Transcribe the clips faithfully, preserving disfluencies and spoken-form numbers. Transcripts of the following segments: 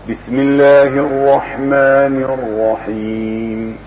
بسم الله الرحمن الرحيم.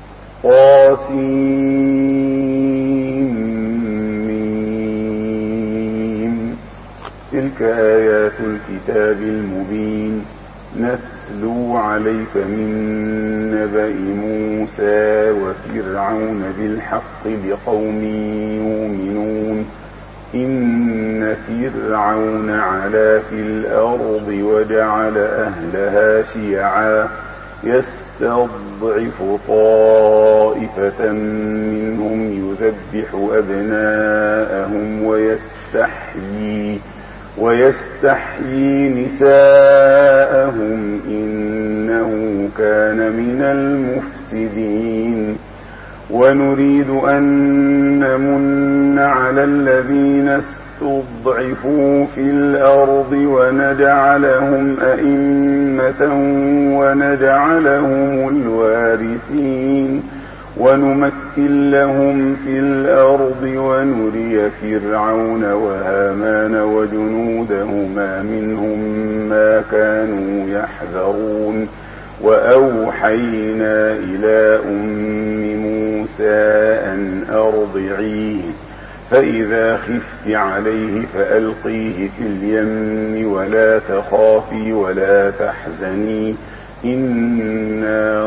طاسين. تلك آيات الكتاب المبين نتلو عليك من نبأ موسى وفرعون بالحق لقوم يؤمنون. إن فرعون علا في الأرض وجعل أهلها شيعا يستضعف طائفة منهم يذبح أبناءهم ويستحيي ويستحيي نساءهم إنه كان من المفسدين. ونريد أن نمن على الذين استضعفوا في الأرض ونجعلهم أئمة ونجعلهم الوارثين ونمكن لهم في الأرض ونري فرعون وهامان وجنودهما منهم ما كانوا يحذرون. وأوحينا إلى أم موسى أن أرضعيه فإذا خفت عليه فألقيه في اليم ولا تخافي ولا تحزني إنا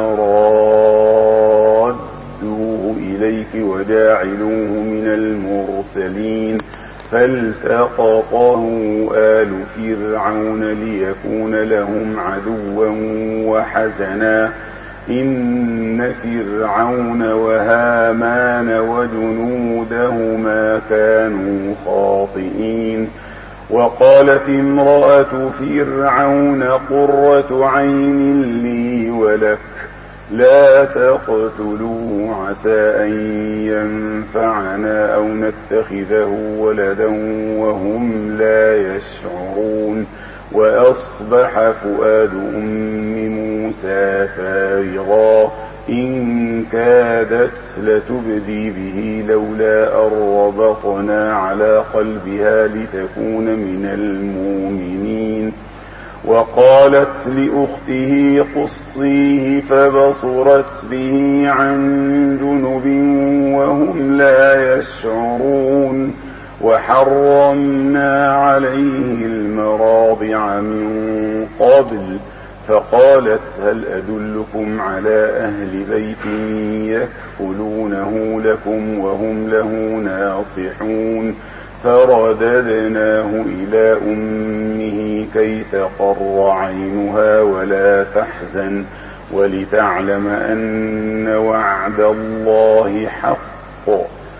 رادوه إليك وجاعلوه من المرسلين. فالتقطه آل فرعون ليكون لهم عدوا وحزنا إن فرعون وهامان وجنودهما كانوا خاطئين. وقالت امرأة فرعون قرة عين لي ولك لا تقتلوه عسى أن ينفعنا أو نتخذه ولدا وهم لا يشعرون. وأصبح فؤاد أم موسى فارغا إن كادت لتبدي به لولا أن ربطنا على قلبها لتكون من المؤمنين. وقالت لأخته قصيه فبصرت به عن جنب وهم لا يشعرون. وحرمنا عليه المراضع من قبل فقالت هل أدلكم على أهل بيت يكفلونه لكم وهم له ناصحون. فرددناه إلى أمه كي تقر عينها ولا تحزن ولتعلم أن وعد الله حق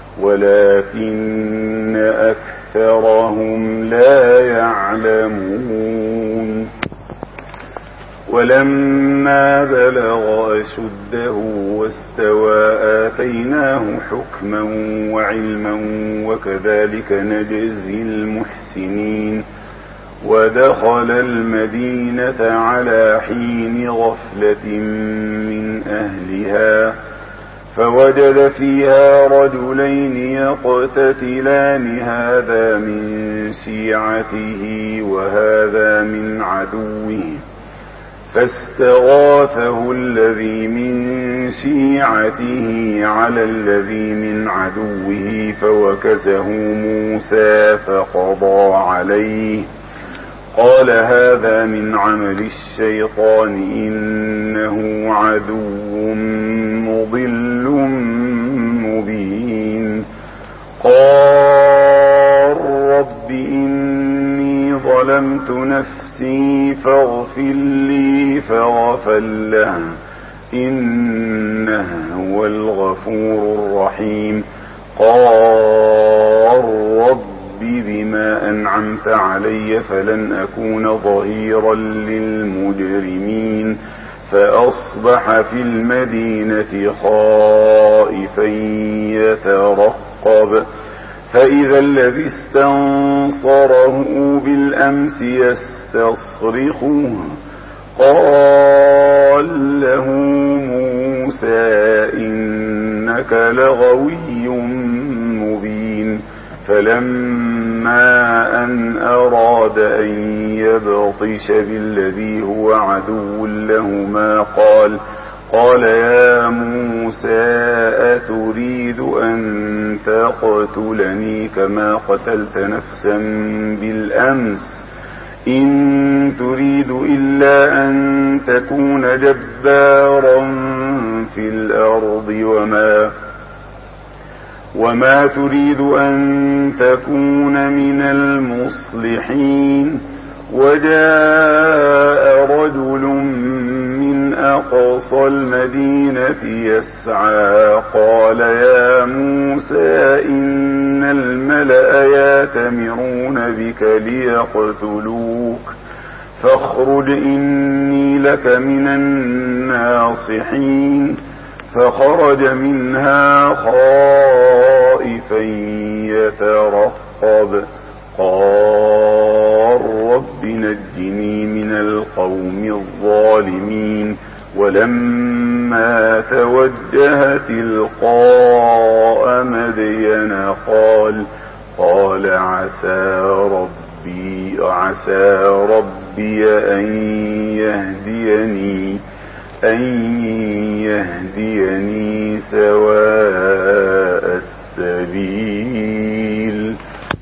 ولكن أكثرهم لا يعلمون. ولما بلغ أشده واستوى آتيناه حكما وعلما وكذلك نجزي المحسنين. ودخل المدينة على حين غفلة من أهلها فوجد فيها رجلين يقتتلان هذا من شيعته وهذا من عدوه فاستغاثه الذي من شيعته على الذي من عدوه فوكزه موسى فقضى عليه. قال هذا من عمل الشيطان إنه عدو مضل مبين. قال رب إني ظلمت نفسي فاغفر لي فغفر له إنه هو الغفور الرحيم. قال رب بما أنعمت علي فلن أكون ظهيرا للمجرمين. فأصبح في المدينة خائفا يترقب فإذا الذي استنصره بالأمس يستصرخه. قال له موسى إنك لغوي مبين. فلما فلما أن أراد أن يبطش بالذي هو عدو لهما قال قال يا موسى أتريد أن تقتلني كما قتلت نفسا بالأمس إن تريد إلا أن تكون جبارا في الأرض وما وما تريد أن تكون من المصلحين. وجاء رجل من أقصى المدينة يسعى قال يا موسى إن الملأ يأتمرون بك ليقتلوك فاخرج إني لك من الناصحين. فخرج منها خائفا يترقب قال رب نجني من القوم الظالمين. ولما توجه تلقاء مدين قال قال عسى ربي عسى ربي أن يهديني أن يهديني سواء السبيل.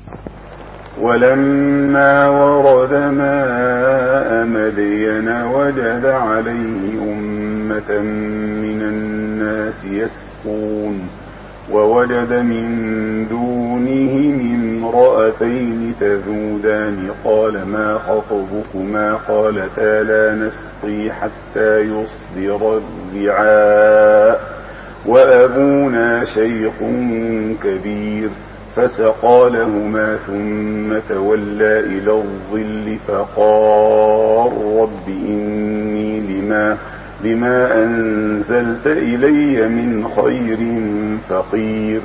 ولما ورد ماء مدين وجد عليه أمة من الناس يسقون ووجد من دونهم امرأتين تذودان قال ما خطبكما قالتا لا نسقي حتى يصدر الرعاء وأبونا شيخ كبير. فسقى لهما ثم تولى إلى الظل فقال رب إني لما لما أنزلت إلي من خير فقير.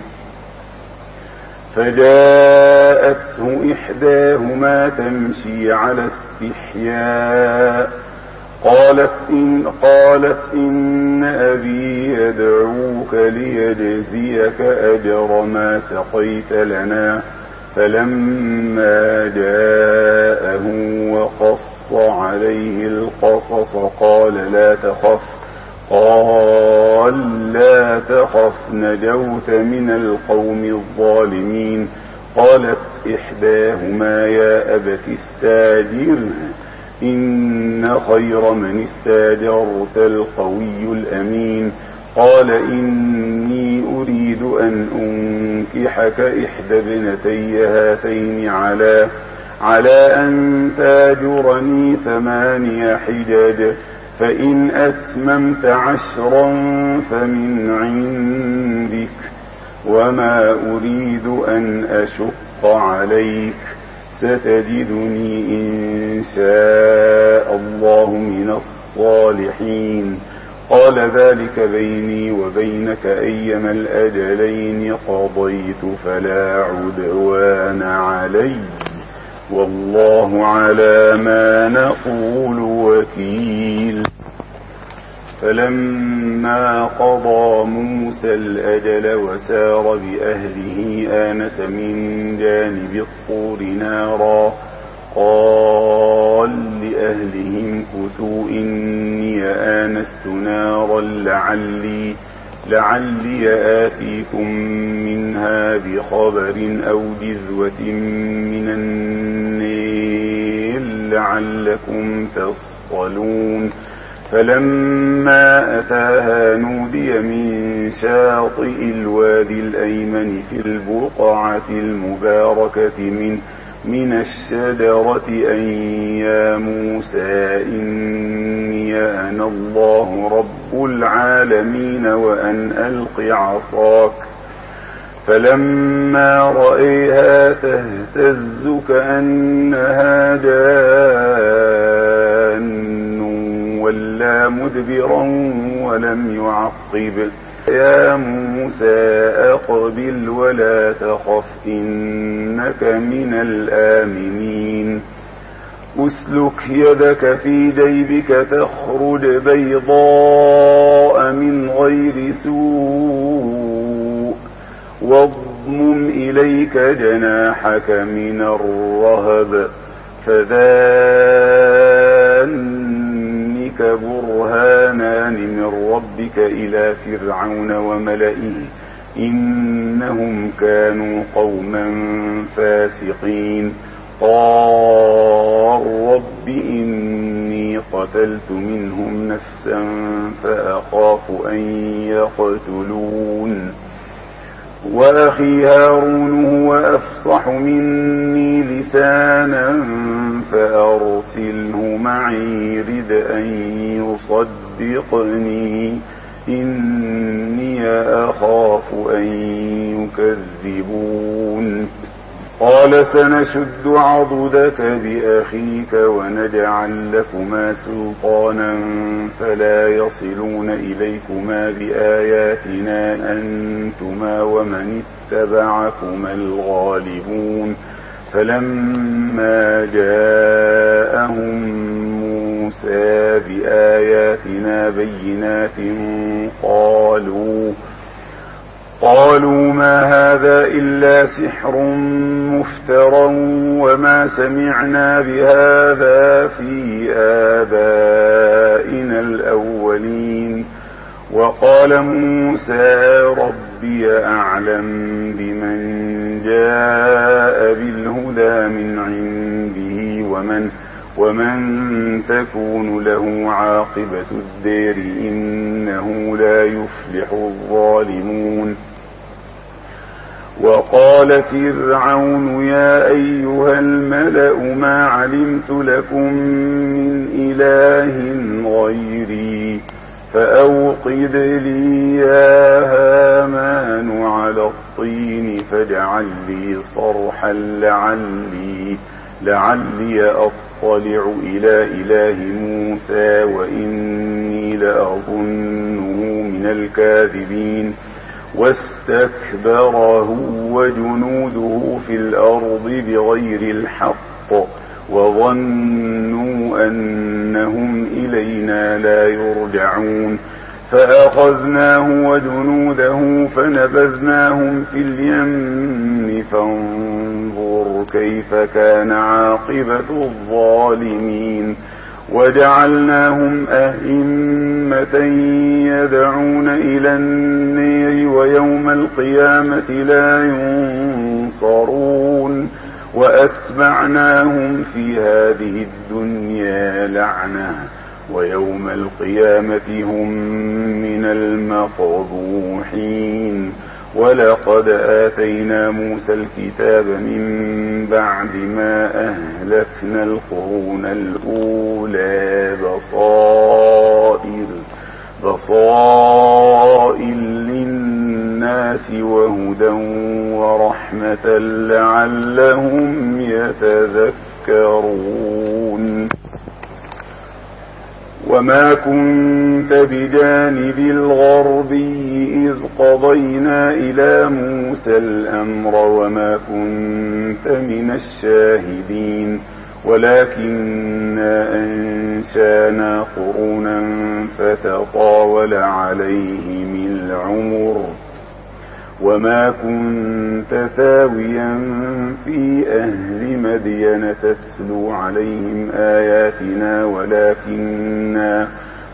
فجاءته إحداهما تمشي على استحياء قالت إن, قالت إن أبي يدعوك ليجزيك أجر ما سقيت لنا. فلما جاءه وقص عليه القصص قال لا تخف قال لا تخف نجوت من القوم الظالمين. قالت إحداهما يا أبت استاجره إن خير من استاجرت القوي الأمين. قال إني أريد أن أنكحك إحدى ابنتي هاتين على على أن تاجرني ثماني حجج فإن أتممت عشرا فمن عندك وما أريد أن أشق عليك ستجدني إن شاء الله من الصالحين. قال ذلك بيني وبينك أيما الأجلين قضيت فلا عدوان علي والله على ما نقول وكيل. فلما قضى موسى الأجل وسار بأهله آنس من جانب الطور نارا قال لأهلهم كثوا إني آنست نارا لعلي, لعلي آتيكم منها بخبر أو جذوة من النير لعلكم تصطلون. فلما أتاها نودي من شاطئ الوادي الأيمن في البقعة المباركة من من الشجرة أن يا موسى إني أنا الله رب العالمين وأن ألق عصاك. فلما رأيها تهتز كأنها جان ولا مدبرا ولم يعقب. يا موسى أقبل ولا تخف إنك من الآمنين. أسلك يدك في جيبك تخرج بيضاء من غير سوء واضرب واضمم إليك جناحك من الرهب فذانك برهانان من ربك إلى فرعون وملئه إنهم كانوا قوما فاسقين قال رب إني قتلت منهم نفسا فأخاف أن يقتلون وأخي هارون هو أفصح مني لسانا فأرسله معي رد أن يصدقني إني أخاف أن يكذبون قال سنشد عضدك بأخيك ونجعل لكما سلطانا فلا يصلون إليكما بآياتنا أنتما ومن اتبعكما الغالبون فلما جاءهم موسى بآياتنا بينات قالوا قالوا ما هذا إلا سحر مفترى وما سمعنا بهذا في آبائنا الأولين وقال موسى ربي أعلم بمن جاء بالهدى من عنده ومن ومن تكون له عاقبة الدير إنه لا يفلح الظالمون وقال فرعون يا أيها الملأ ما علمت لكم من إله غيري فأوقد لي يا هامان على الطين فاجعل لي صرحا لعلي لعلي أطلع إلى إله موسى وإني لأظنه من الكاذبين واستكبر هو وجنوده في الأرض بغير الحق وظنوا أنهم إلينا لا يرجعون فأخذناه وجنوده فنبذناهم في اليم فانظر كيف كان عاقبة الظالمين وجعلناهم أئمة يدعون إلى النير ويوم القيامة لا ينصرون وأتبعناهم في هذه الدنيا لعنة ويوم القيامة هم من المقبوحين ولقد آتينا موسى الكتاب من بعد ما أهلكنا القرون الأولى بصائر بصائر للناس وهدى ورحمة لعلهم يتذكرون وما كنت بجانب الغربي إذ قضينا إلى موسى الأمر وما كنت من الشاهدين ولكننا أنشانا قرونا فتطاول عليهم العمر وما كنت ثاويا في أهل مدين تتلو عليهم آياتنا ولكننا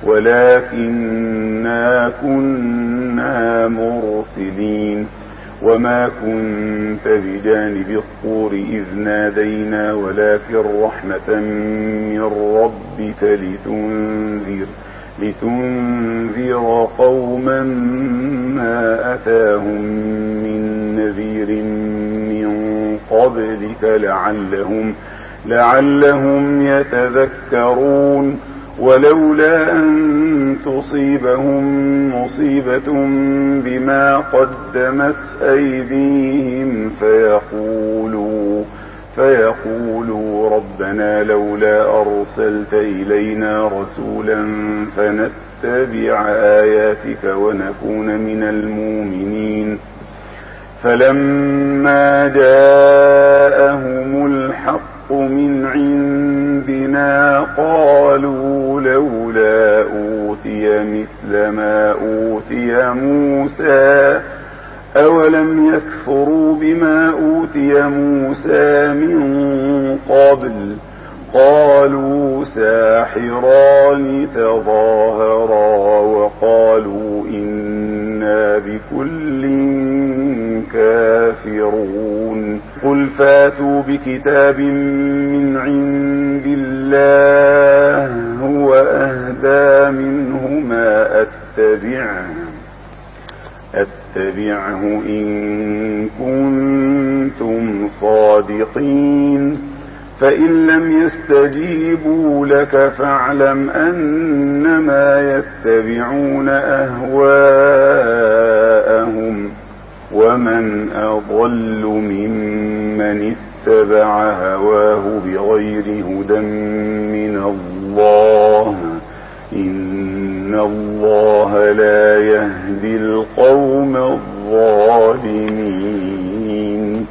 ولكننا كنا مرسلين وما كنت بجانب الطور إذ نادينا ولكن رحمة من ربك لتنذر لتنذر قوما ما أتاهم من نذير من قبلك لعلهم لعلهم يتذكرون ولولا أن تصيبهم مصيبة بما قدمت أيديهم فيقولوا فيقولوا ربنا لولا أرسلت إلينا رسولا فنتبع آياتك ونكون من المؤمنين فلما جاءهم الحق من عندنا قالوا لولا أوتي مثل ما أوتي موسى أولم يكفروا بما أوتي موسى من قبل قالوا ساحران تظاهرا وقالوا إنا بكل كافرون قل فاتوا بكتاب من عند الله هو أهدى منهما أتبعه أتبعه إن كنتم صادقين فإن لم يستجيبوا لك فاعلم أنما يتبعون أهواءهم ومن أضل ممن اتبع هواه بغير هدى من الله إن الله لا يهدي القوم الظالمين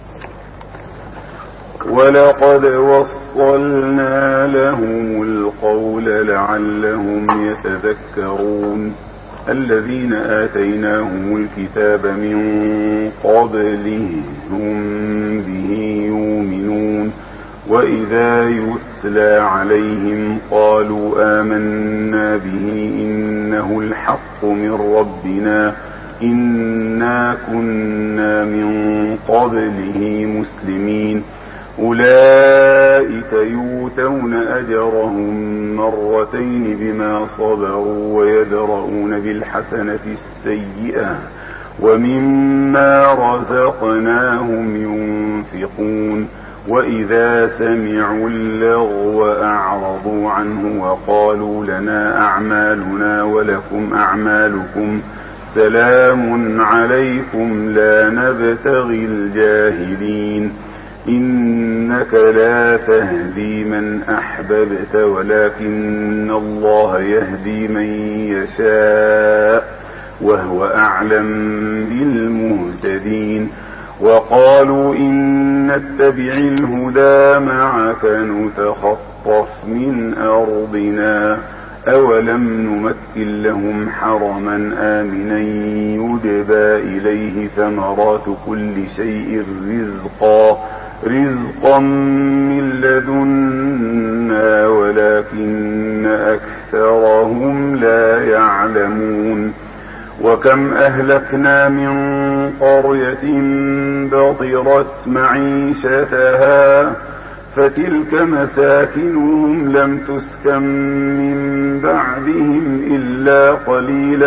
ولقد وصلنا لهم القول لعلهم يتذكرون الذين آتيناهم الكتاب من قبله هم به يؤمنون وإذا يتلى عليهم قالوا آمنا به إنه الحق من ربنا إنا كنا من قبله مسلمين أولئك يؤتون أجرهم مرتين بما صبروا ويدرؤون بالحسنة السيئة ومما رزقناهم ينفقون وإذا سمعوا اللغو أعرضوا عنه وقالوا لنا أعمالنا ولكم أعمالكم سلام عليكم لا نبتغي الجاهلين إنك لا تهدي من أحببت ولكن الله يهدي من يشاء وهو أعلم بالمهتدين وقالوا إن نتبع الهدى معك نتخطف من أرضنا أولم نمكن لهم حرما آمنا يجبى إليه ثمرات كل شيء رزقا رزقا من لدنا ولكن أكثرهم لا يعلمون وكم أهلكنا من قرية بطرت معيشتها فتلك مساكنهم لم تسكن من بعدهم إلا قليلا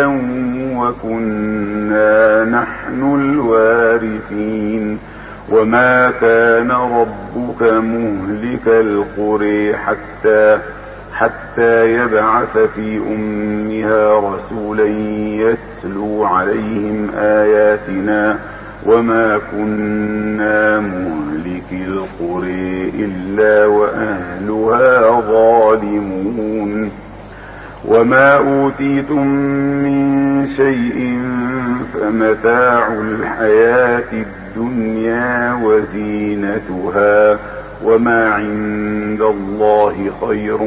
وكنا نحن الوارثين وما كان ربك مهلك القرى حتى حتى يبعث في أمها رسولا يتلو عليهم آياتنا وما كنا مهلك القرى إلا وأهلها ظالمون وما أوتيتم من شيء فمتاع الحياة الدنيا وزينتها وما عند الله خير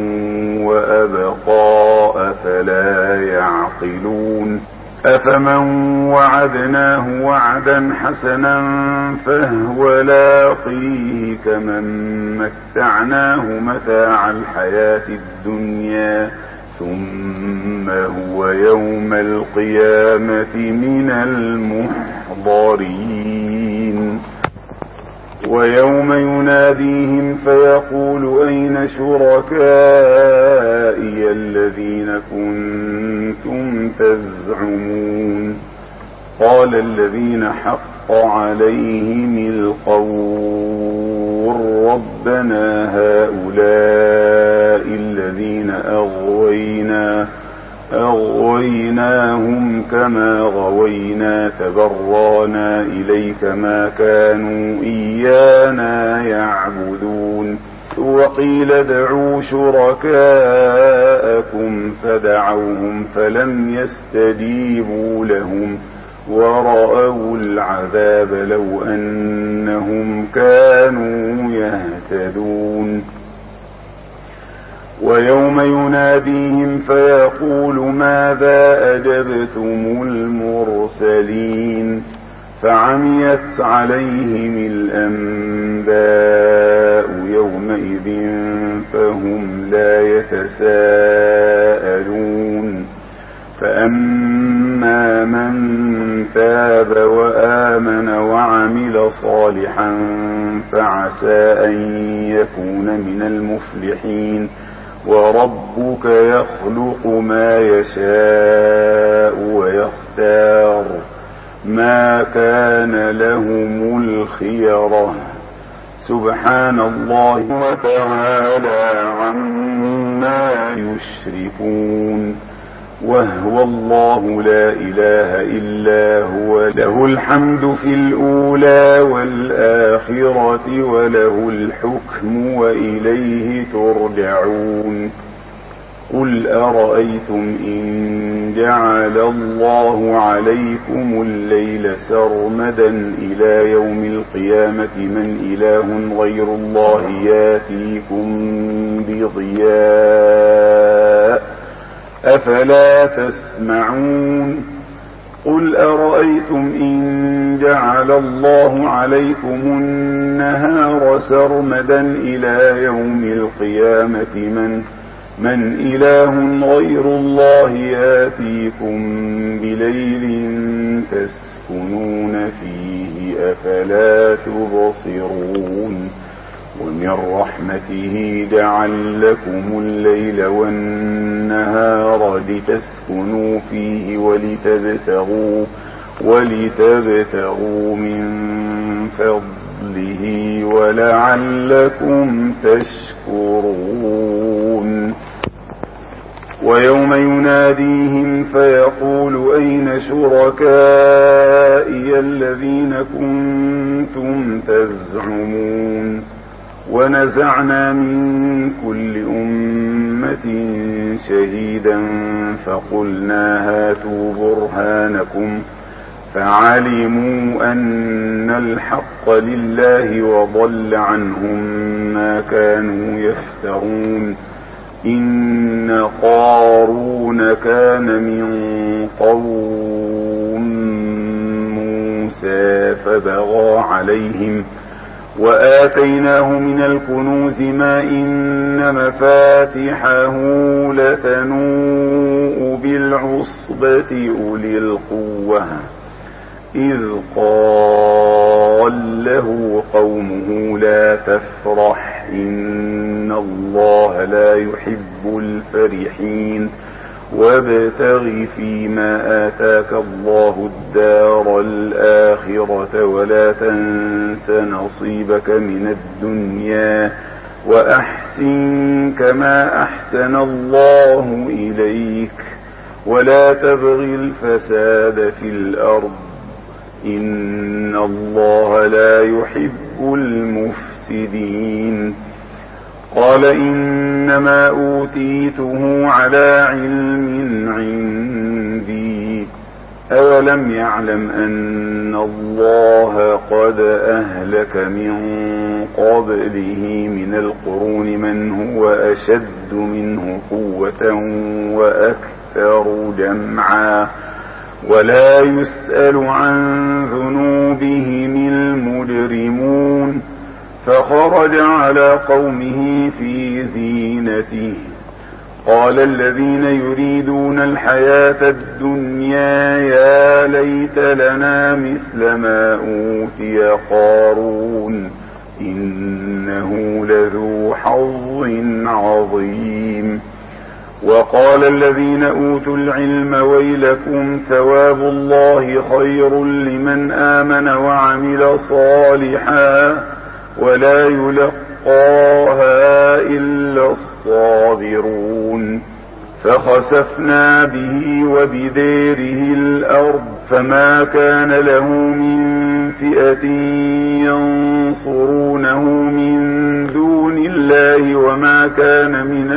وأبقى أفلا يعقلون أفمن وعدناه وعدا حسنا فهو لاقيه كمن متعناه متاع الحياة الدنيا ثم هو يوم القيامة من المحضرين ويوم يناديهم فيقول أين شركائي الذين كنتم تزعمون قال الذين حق عليهم القول ربنا هؤلاء الذين أغوينا أغويناهم كما غوينا تبرانا إليك ما كانوا إيانا يعبدون وقيل ادعوا شركاءكم فدعوهم فلم يستجيبوا لهم ورأوا العذاب لو أنهم كانوا يهتدون ويوم يناديهم فيقول ماذا أجبتم المرسلين فعميت عليهم الأنباء يومئذ فهم لا يتساءلون فأما من تاب وآمن وعمل صالحا فعسى أن يكون من المفلحين وربك يخلق ما يشاء ويختار ما كان لهم الخيرة سبحان الله وتعالى عما يشركون وهو الله لا إله إلا هو له الحمد في الأولى والآخرة وله الحكم وإليه ترجعون قل أرأيتم إن جعل الله عليكم الليل سرمدا إلى يوم القيامة من إله غير الله ياتيكم بضياء أفلا تسمعون قل أرأيتم إن جعل الله عليكم النهار سرمدا إلى يوم القيامة من من إله غير الله ياتيكم بليل تسكنون فيه أفلا تبصرون ومن رحمته جعل لكم الليل والنهار لتسكنوا فيه ولتبتغوا ولتبتغوا من فضله ولعلكم تشكرون ويوم يناديهم فيقول أين شركائي الذين كنتم تزعمون ونزعنا من كل أمة شهيدا فقلنا هاتوا برهانكم فعلموا أن الحق لله وضل عنهم ما كانوا يفترون إن قارون كان من قوم موسى فبغى عليهم وآتيناه من الكنوز ما إن مفاتحه لتنوء بالعصبة أولي القوة إذ قال له قومه لا تفرح إن الله لا يحب الفرحين وابتغ فيما آتاك الله الدار الآخرة ولا تنس نصيبك من الدنيا وأحسن كما أحسن الله إليك ولا تبغ الفساد في الأرض إن الله لا يحب المفسدين قال إنما أوتيته على علم عندي أولم يعلم أن الله قد أهلك من قبله من القرون من هو أشد منه قوة وأكثر جمعا ولا يسأل عن ذنوبهم المجرمون فخرج على قومه في زينته قال الذين يريدون الحياة الدنيا يا ليت لنا مثل ما أوتي قارون إنه لذو حظ عظيم وقال الذين أوتوا العلم ويلكم ثواب الله خير لمن آمن وعمل صالحا ولا يلقاها إلا الصابرون فخسفنا به وبداره الأرض فما كان له من فئة ينصرونه من دون الله وما كان من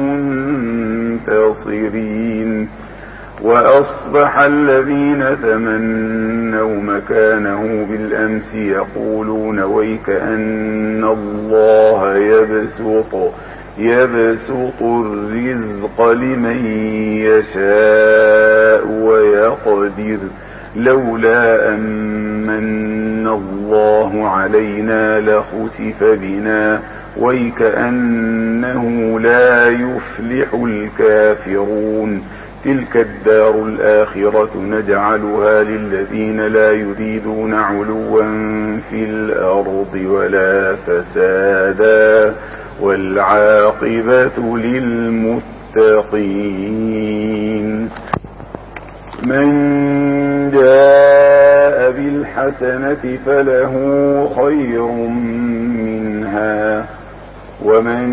المنتصرين وأصبح الذين تمنوا مكانه بالأمس يقولون ويك أن الله يبسط يبسط الرزق لمن يشاء ويقدر لولا أمن الله علينا لخسف بنا ويكأنه لا يفلح الكافرون تلك الدار الآخرة نجعلها للذين لا يريدون علوا في الأرض ولا فسادا والعاقبة للمتقين من جاء بالحسنة فله خير منها ومن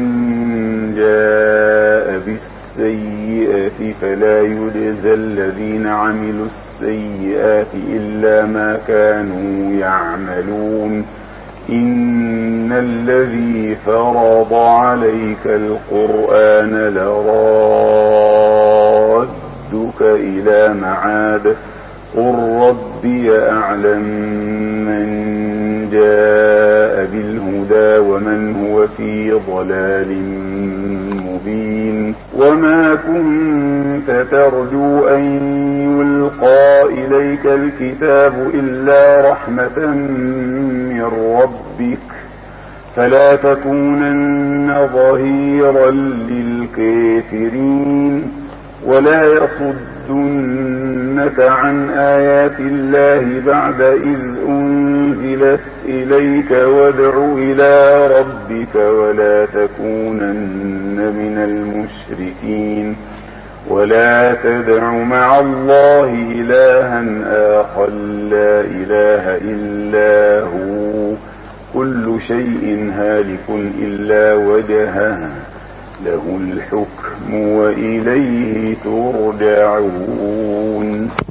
جاء بالسيئة فلا يجزى الذين عملوا السيئات إلا ما كانوا يعملون إن الذي فرض عليك القرآن لرادك إلى معاد قل ربي أعلم من جاء بالهدى ومن هو في ضلال مبين وما كنت ترجو أن يلقى إليك الكتاب إلا رحمة من ربك فلا تكونن ظهيرا للكافرين ولا يصدنك عن آيات الله بعد إذ أنزلت إليك وادع إلى ربك ولا تكونن من المشركين ولا تدع مع الله إلها آخر لا إله إلا هو كل شيء هالك إلا وجهه له الحكم وإليه ترجعون.